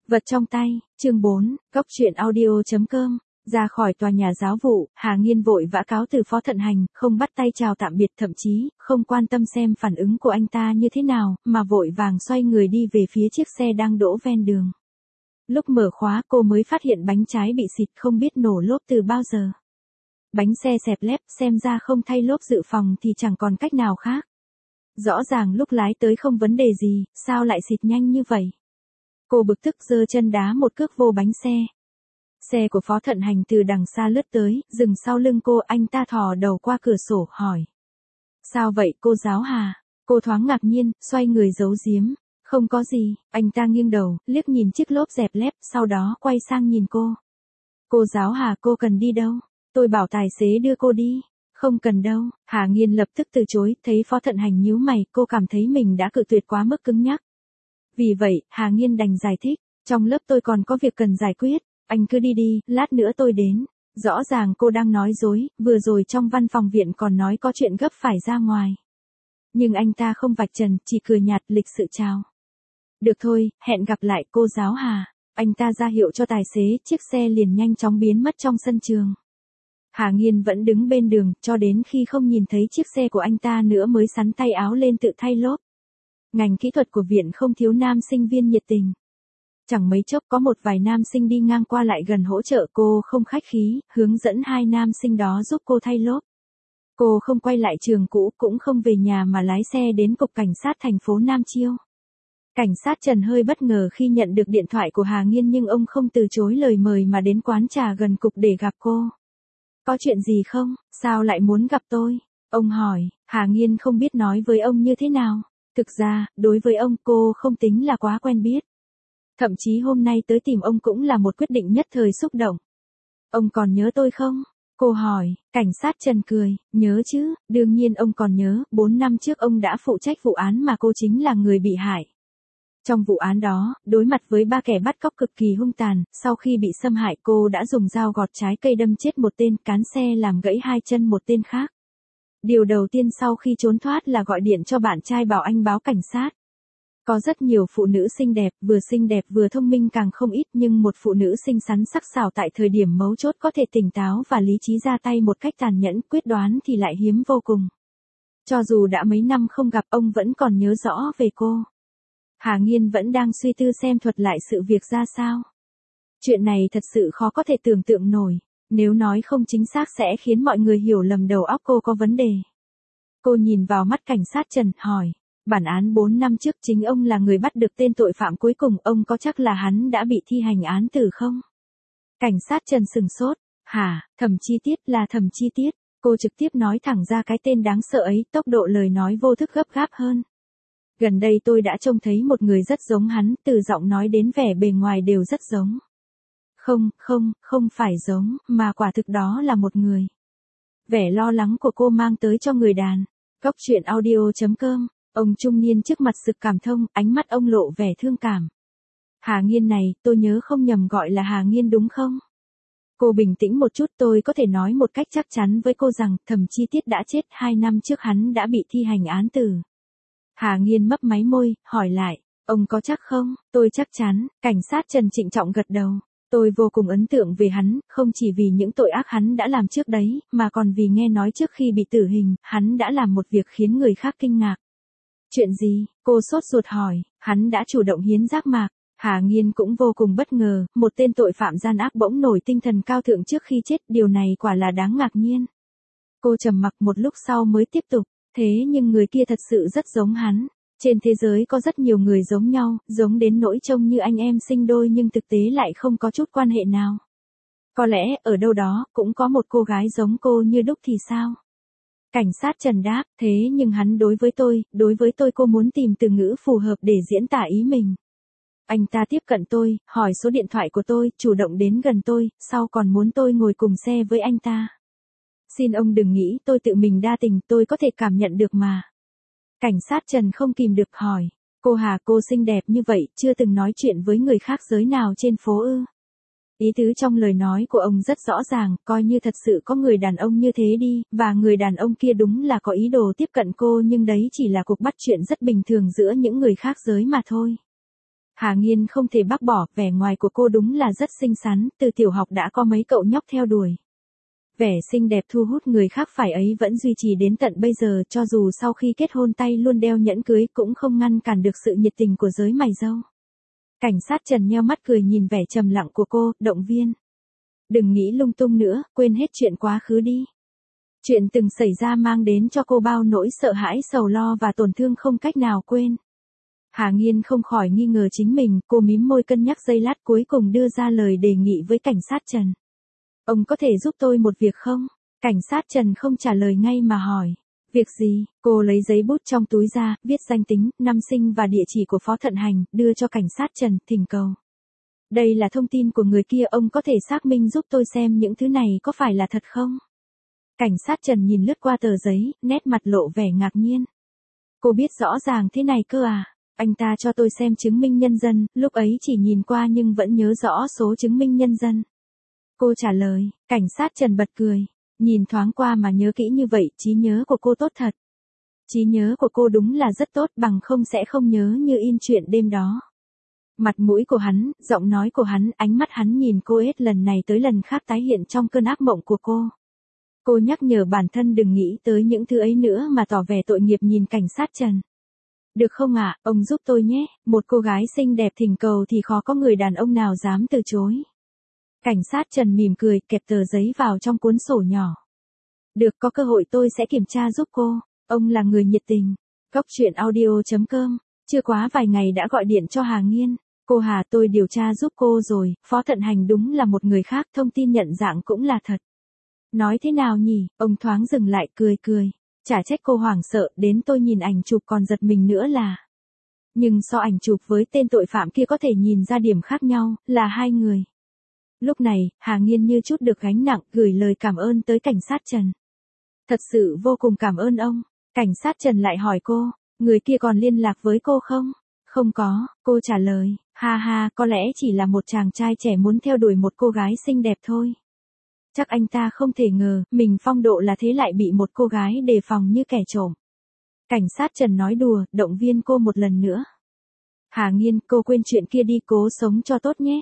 Vật trong tay, chương 4, Góc truyện audio.com. Ra khỏi tòa nhà giáo vụ, Hà Nghiên vội vã cáo từ Phó Thận Hành, không bắt tay chào tạm biệt, thậm chí không quan tâm xem phản ứng của anh ta như thế nào, mà vội vàng xoay người đi về phía chiếc xe đang đỗ ven đường. Lúc mở khóa cô mới phát hiện bánh trái bị xịt, không biết nổ lốp từ bao giờ. Bánh xe xẹp lép, xem ra không thay lốp dự phòng thì chẳng còn cách nào khác. Rõ ràng lúc lái tới không vấn đề gì, sao lại xịt nhanh như vậy? Cô bực tức giơ chân đá một cước vô bánh xe. Xe của Phó Thận Hành từ đằng xa lướt tới, dừng sau lưng cô, anh ta thò đầu qua cửa sổ, hỏi. Sao vậy cô giáo Hà? Cô thoáng ngạc nhiên, xoay người giấu giếm. Không có gì, anh ta nghiêng đầu, liếc nhìn chiếc lốp dẹp lép, sau đó quay sang nhìn cô. Cô giáo Hà, cô cần đi đâu? Tôi bảo tài xế đưa cô đi. Không cần đâu, Hà Nghiên lập tức từ chối, thấy Phó Thận Hành nhíu mày, cô cảm thấy mình đã cự tuyệt quá mức cứng nhắc. Vì vậy, Hà Nghiên đành giải thích, trong lớp tôi còn có việc cần giải quyết, anh cứ đi đi, lát nữa tôi đến. Rõ ràng cô đang nói dối, vừa rồi trong văn phòng viện còn nói có chuyện gấp phải ra ngoài. Nhưng anh ta không vạch trần, chỉ cười nhạt, lịch sự chào. Được thôi, hẹn gặp lại cô giáo Hà. Anh ta ra hiệu cho tài xế, chiếc xe liền nhanh chóng biến mất trong sân trường. Hà Nghiên vẫn đứng bên đường, cho đến khi không nhìn thấy chiếc xe của anh ta nữa mới xắn tay áo lên tự thay lốp. Ngành kỹ thuật của viện không thiếu nam sinh viên nhiệt tình. Chẳng mấy chốc có một vài nam sinh đi ngang qua lại gần hỗ trợ cô, không khách khí, hướng dẫn hai nam sinh đó giúp cô thay lốp. Cô không quay lại trường cũ, cũng không về nhà mà lái xe đến cục cảnh sát thành phố Nam Chiêu. Cảnh sát Trần hơi bất ngờ khi nhận được điện thoại của Hà Nghiên, nhưng ông không từ chối lời mời mà đến quán trà gần cục để gặp cô. Có chuyện gì không? Sao lại muốn gặp tôi? Ông hỏi. Hà Nghiên không biết nói với ông như thế nào. Thực ra, đối với ông cô không tính là quá quen biết. Thậm chí hôm nay tới tìm ông cũng là một quyết định nhất thời xúc động. Ông còn nhớ tôi không? Cô hỏi. Cảnh sát Trần cười. Nhớ chứ, đương nhiên ông còn nhớ, 4 năm trước ông đã phụ trách vụ án mà cô chính là người bị hại. Trong vụ án đó, đối mặt với 3 kẻ bắt cóc cực kỳ hung tàn, sau khi bị xâm hại cô đã dùng dao gọt trái cây đâm chết một tên, cán xe làm gãy 2 chân một tên khác. Điều đầu tiên sau khi trốn thoát là gọi điện cho bạn trai bảo anh báo cảnh sát. Có rất nhiều phụ nữ xinh đẹp vừa thông minh càng không ít, nhưng một phụ nữ xinh xắn sắc sảo tại thời điểm mấu chốt có thể tỉnh táo và lý trí ra tay một cách tàn nhẫn quyết đoán thì lại hiếm vô cùng. Cho dù đã mấy năm không gặp, ông vẫn còn nhớ rõ về cô. Hà Nghiên vẫn đang suy tư xem thuật lại sự việc ra sao. Chuyện này thật sự khó có thể tưởng tượng nổi. Nếu nói không chính xác sẽ khiến mọi người hiểu lầm đầu óc cô có vấn đề. Cô nhìn vào mắt cảnh sát Trần, hỏi. Bản án 4 năm trước chính ông là người bắt được tên tội phạm cuối cùng, ông có chắc là hắn đã bị thi hành án tử không? Cảnh sát Trần sừng sốt. Hả, Thẩm Chi Tiết là Thẩm Chi Tiết. Cô trực tiếp nói thẳng ra cái tên đáng sợ ấy, tốc độ lời nói vô thức gấp gáp hơn. Gần đây tôi đã trông thấy một người rất giống hắn, từ giọng nói đến vẻ bề ngoài đều rất giống. Không phải giống, mà quả thực đó là một người. Vẻ lo lắng của cô mang tới cho người đàn. Góc truyện audio.com. Ông trung niên trước mặt sực cảm thông, ánh mắt ông lộ vẻ thương cảm. Hà Nghiên này, tôi nhớ không nhầm gọi là Hà Nghiên đúng không? Cô bình tĩnh một chút, tôi có thể nói một cách chắc chắn với cô rằng Thẩm Chi Tiết đã chết, 2 năm trước hắn đã bị thi hành án tử. Hà Nghiên mấp máy môi, hỏi lại, ông có chắc không? Tôi chắc chắn. Cảnh sát Trần trịnh trọng gật đầu. Tôi vô cùng ấn tượng về hắn, không chỉ vì những tội ác hắn đã làm trước đấy, mà còn vì nghe nói trước khi bị tử hình, hắn đã làm một việc khiến người khác kinh ngạc. Chuyện gì? Cô sốt ruột hỏi. Hắn đã chủ động hiến giác mạc. Hà Nghiên cũng vô cùng bất ngờ, một tên tội phạm gian ác bỗng nổi tinh thần cao thượng trước khi chết, điều này quả là đáng ngạc nhiên. Cô trầm mặc một lúc sau mới tiếp tục. Thế nhưng người kia thật sự rất giống hắn. Trên thế giới có rất nhiều người giống nhau, giống đến nỗi trông như anh em sinh đôi nhưng thực tế lại không có chút quan hệ nào. Có lẽ, ở đâu đó, cũng có một cô gái giống cô như đúc thì sao? Cảnh sát Trần đáp, thế nhưng hắn đối với tôi cô muốn tìm từ ngữ phù hợp để diễn tả ý mình. Anh ta tiếp cận tôi, hỏi số điện thoại của tôi, chủ động đến gần tôi, sau còn muốn tôi ngồi cùng xe với anh ta. Xin ông đừng nghĩ tôi tự mình đa tình, tôi có thể cảm nhận được mà. Cảnh sát Trần không kìm được hỏi, cô Hà, cô xinh đẹp như vậy, chưa từng nói chuyện với người khác giới nào trên phố ư? Ý tứ trong lời nói của ông rất rõ ràng, coi như thật sự có người đàn ông như thế đi, và người đàn ông kia đúng là có ý đồ tiếp cận cô, nhưng đấy chỉ là cuộc bắt chuyện rất bình thường giữa những người khác giới mà thôi. Hà Nghiên không thể bác bỏ, vẻ ngoài của cô đúng là rất xinh xắn, từ tiểu học đã có mấy cậu nhóc theo đuổi. Vẻ xinh đẹp thu hút người khác phải ấy vẫn duy trì đến tận bây giờ, cho dù sau khi kết hôn tay luôn đeo nhẫn cưới cũng không ngăn cản được sự nhiệt tình của giới mày râu. Cảnh sát Trần nheo mắt cười nhìn vẻ trầm lặng của cô, động viên. Đừng nghĩ lung tung nữa, quên hết chuyện quá khứ đi. Chuyện từng xảy ra mang đến cho cô bao nỗi sợ hãi, sầu lo và tổn thương không cách nào quên. Hà Nghiên không khỏi nghi ngờ chính mình, cô mím môi cân nhắc giây lát cuối cùng đưa ra lời đề nghị với cảnh sát Trần. Ông có thể giúp tôi một việc không? Cảnh sát Trần không trả lời ngay mà hỏi. Việc gì? Cô lấy giấy bút trong túi ra, viết danh tính, năm sinh và địa chỉ của Phó Thận Hành, đưa cho cảnh sát Trần, thỉnh cầu. Đây là thông tin của người kia, ông có thể xác minh giúp tôi xem những thứ này có phải là thật không? Cảnh sát Trần nhìn lướt qua tờ giấy, nét mặt lộ vẻ ngạc nhiên. Cô biết rõ ràng thế này cơ à? Anh ta cho tôi xem chứng minh nhân dân, lúc ấy chỉ nhìn qua nhưng vẫn nhớ rõ số chứng minh nhân dân. Cô trả lời, cảnh sát Trần bật cười. Nhìn thoáng qua mà nhớ kỹ như vậy, trí nhớ của cô tốt thật. Trí nhớ của cô đúng là rất tốt, bằng không sẽ không nhớ như in chuyện đêm đó. Mặt mũi của hắn, giọng nói của hắn, ánh mắt hắn nhìn cô hết lần này tới lần khác tái hiện trong cơn ác mộng của cô. Cô nhắc nhở bản thân đừng nghĩ tới những thứ ấy nữa mà tỏ vẻ tội nghiệp nhìn cảnh sát Trần. Được không ạ, ông giúp tôi nhé, một cô gái xinh đẹp thỉnh cầu thì khó có người đàn ông nào dám từ chối. Cảnh sát Trần mỉm cười, kẹp tờ giấy vào trong cuốn sổ nhỏ. Được, có cơ hội tôi sẽ kiểm tra giúp cô, ông là người nhiệt tình. Cóc truyện audio.com, chưa quá vài ngày đã gọi điện cho Hà Nghiên. Cô Hà, tôi điều tra giúp cô rồi, Phó Thận Hành đúng là một người khác, thông tin nhận dạng cũng là thật. Nói thế nào nhỉ, ông thoáng dừng lại cười. Chả trách cô hoảng sợ, đến tôi nhìn ảnh chụp còn giật mình nữa là. Nhưng so ảnh chụp với tên tội phạm kia có thể nhìn ra điểm khác nhau, là hai người. Lúc này, Hà Nghiên như chút được gánh nặng, gửi lời cảm ơn tới cảnh sát Trần. Thật sự vô cùng cảm ơn ông. Cảnh sát Trần lại hỏi cô, người kia còn liên lạc với cô không? Không có, cô trả lời, ha, có lẽ chỉ là một chàng trai trẻ muốn theo đuổi một cô gái xinh đẹp thôi. Chắc anh ta không thể ngờ, mình phong độ là thế lại bị một cô gái đề phòng như kẻ trộm. Cảnh sát Trần nói đùa, động viên cô một lần nữa. Hà Nghiên, cô quên chuyện kia đi, cố sống cho tốt nhé.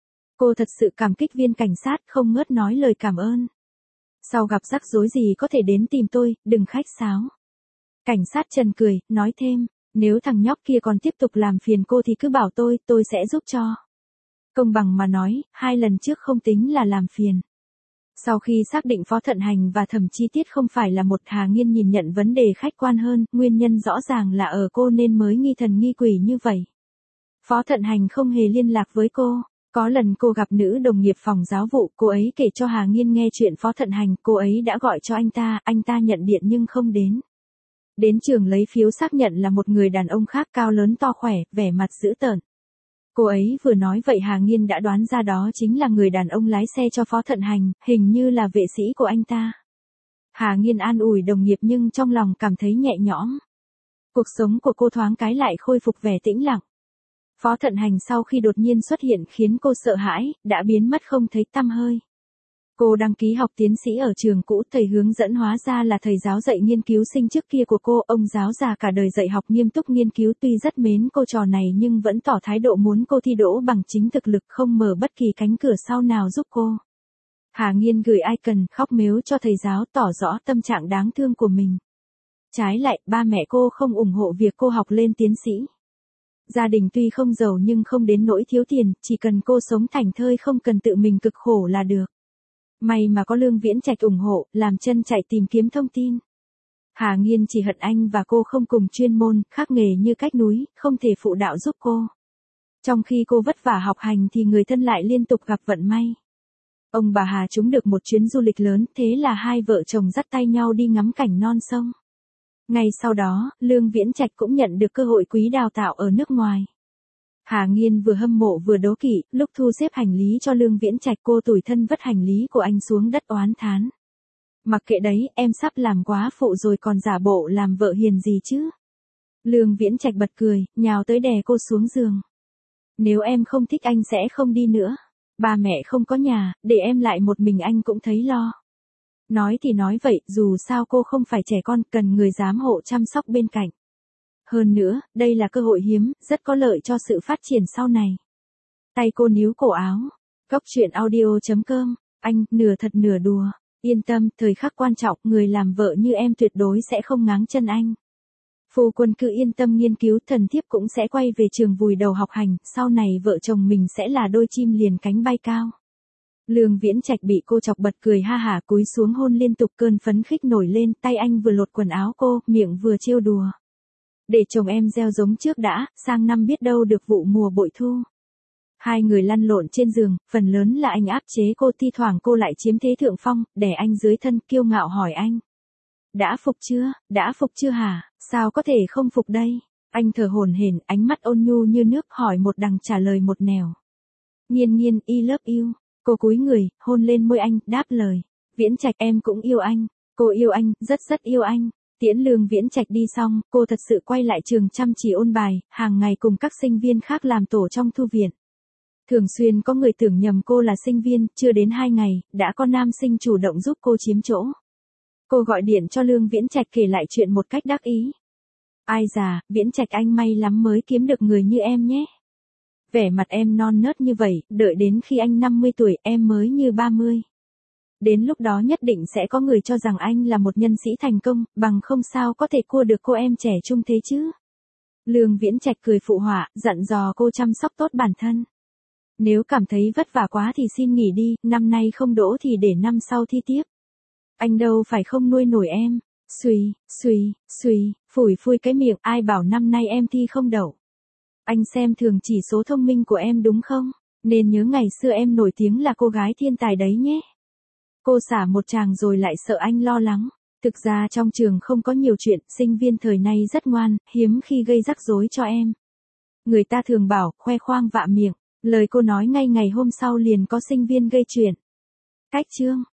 Cô thật sự cảm kích viên cảnh sát, không ngớt nói lời cảm ơn. Sau gặp rắc rối gì có thể đến tìm tôi, đừng khách sáo. Cảnh sát Trần cười, nói thêm, nếu thằng nhóc kia còn tiếp tục làm phiền cô thì cứ bảo tôi sẽ giúp cho. Công bằng mà nói, 2 lần trước không tính là làm phiền. Sau khi xác định Phó Thận Hành và Thẩm Chi Tiết không phải là một, Hà Nghiên nhìn nhận vấn đề khách quan hơn, nguyên nhân rõ ràng là ở cô nên mới nghi thần nghi quỷ như vậy. Phó Thận Hành không hề liên lạc với cô. Có lần cô gặp nữ đồng nghiệp phòng giáo vụ, cô ấy kể cho Hà Nghiên nghe chuyện Phó Thận Hành, cô ấy đã gọi cho anh ta nhận điện nhưng không đến. Đến trường lấy phiếu xác nhận là một người đàn ông khác, cao lớn to khỏe, vẻ mặt dữ tợn. Cô ấy vừa nói vậy Hà Nghiên đã đoán ra đó chính là người đàn ông lái xe cho Phó Thận Hành, hình như là vệ sĩ của anh ta. Hà Nghiên an ủi đồng nghiệp nhưng trong lòng cảm thấy nhẹ nhõm. Cuộc sống của cô thoáng cái lại khôi phục vẻ tĩnh lặng. Phó Thận Hành sau khi đột nhiên xuất hiện khiến cô sợ hãi, đã biến mất không thấy tăm hơi. Cô đăng ký học tiến sĩ ở trường cũ, thầy hướng dẫn hóa ra là thầy giáo dạy nghiên cứu sinh trước kia của cô, ông giáo già cả đời dạy học nghiêm túc nghiên cứu, tuy rất mến cô trò này nhưng vẫn tỏ thái độ muốn cô thi đỗ bằng chính thực lực, không mở bất kỳ cánh cửa sau nào giúp cô. Hà Nghiên gửi icon khóc mếu cho thầy giáo, tỏ rõ tâm trạng đáng thương của mình. Trái lại, ba mẹ cô không ủng hộ việc cô học lên tiến sĩ. Gia đình tuy không giàu nhưng không đến nỗi thiếu tiền, chỉ cần cô sống thảnh thơi không cần tự mình cực khổ là được. May mà có Lương Viễn Trạch ủng hộ, làm chân chạy tìm kiếm thông tin. Hà Nghiên chỉ hận anh và cô không cùng chuyên môn, khác nghề như cách núi, không thể phụ đạo giúp cô. Trong khi cô vất vả học hành thì người thân lại liên tục gặp vận may. Ông bà Hà trúng được một chuyến du lịch lớn, thế là hai vợ chồng dắt tay nhau đi ngắm cảnh non sông. Ngay sau đó, Lương Viễn Trạch cũng nhận được cơ hội quý đào tạo ở nước ngoài. Hà Nghiên vừa hâm mộ vừa đố kỵ, lúc thu xếp hành lý cho Lương Viễn Trạch cô tủi thân vứt hành lý của anh xuống đất oán thán. Mặc kệ đấy, em sắp làm quá phụ rồi còn giả bộ làm vợ hiền gì chứ. Lương Viễn Trạch bật cười, nhào tới đè cô xuống giường. Nếu em không thích anh sẽ không đi nữa. Ba mẹ không có nhà, để em lại một mình anh cũng thấy lo. Nói thì nói vậy, dù sao cô không phải trẻ con, cần người giám hộ chăm sóc bên cạnh. Hơn nữa, đây là cơ hội hiếm, rất có lợi cho sự phát triển sau này. Tay cô níu cổ áo. Góc truyện audio.com. Anh, nửa thật nửa đùa. Yên tâm, thời khắc quan trọng, người làm vợ như em tuyệt đối sẽ không ngáng chân anh. Phu quân cứ yên tâm nghiên cứu, thần thiếp cũng sẽ quay về trường vùi đầu học hành, sau này vợ chồng mình sẽ là đôi chim liền cánh bay cao. Lương Viễn Trạch bị cô chọc bật cười ha hả, cúi xuống hôn liên tục, cơn phấn khích nổi lên, tay anh vừa lột quần áo cô, miệng vừa trêu đùa. Để chồng em gieo giống trước đã, sang năm biết đâu được vụ mùa bội thu. Hai người lăn lộn trên giường, phần lớn là anh áp chế cô, thi thoảng cô lại chiếm thế thượng phong, đè anh dưới thân, kiêu ngạo hỏi anh. Đã phục chưa hả, sao có thể không phục đây? Anh thở hổn hển, ánh mắt ôn nhu như nước, hỏi một đằng trả lời một nẻo. Nghiên nghiên, I love you. Cô cúi người, hôn lên môi anh, đáp lời. Viễn Trạch, em cũng yêu anh. Cô yêu anh, rất rất yêu anh. Tiễn Lương Viễn Trạch đi xong, cô thật sự quay lại trường chăm chỉ ôn bài, hàng ngày cùng các sinh viên khác làm tổ trong thư viện. Thường xuyên có người tưởng nhầm cô là sinh viên, chưa đến 2 ngày, đã có nam sinh chủ động giúp cô chiếm chỗ. Cô gọi điện cho Lương Viễn Trạch kể lại chuyện một cách đắc ý. Ai già, Viễn Trạch anh may lắm mới kiếm được người như em nhé. Vẻ mặt em non nớt như vậy, đợi đến khi anh 50 tuổi, em mới như 30. Đến lúc đó nhất định sẽ có người cho rằng anh là một nhân sĩ thành công, bằng không sao có thể cua được cô em trẻ trung thế chứ. Lương Viễn Trạch cười phụ họa, dặn dò cô chăm sóc tốt bản thân. Nếu cảm thấy vất vả quá thì xin nghỉ đi, năm nay không đỗ thì để năm sau thi tiếp. Anh đâu phải không nuôi nổi em. Xùi, phủi phui cái miệng, ai bảo năm nay em thi không đậu. Anh xem thường chỉ số thông minh của em đúng không? Nên nhớ ngày xưa em nổi tiếng là cô gái thiên tài đấy nhé. Cô xả một tràng rồi lại sợ anh lo lắng. Thực ra trong trường không có nhiều chuyện, sinh viên thời nay rất ngoan, hiếm khi gây rắc rối cho em. Người ta thường bảo, khoe khoang vạ miệng. Lời cô nói ngay ngày hôm sau liền có sinh viên gây chuyện. Cách chương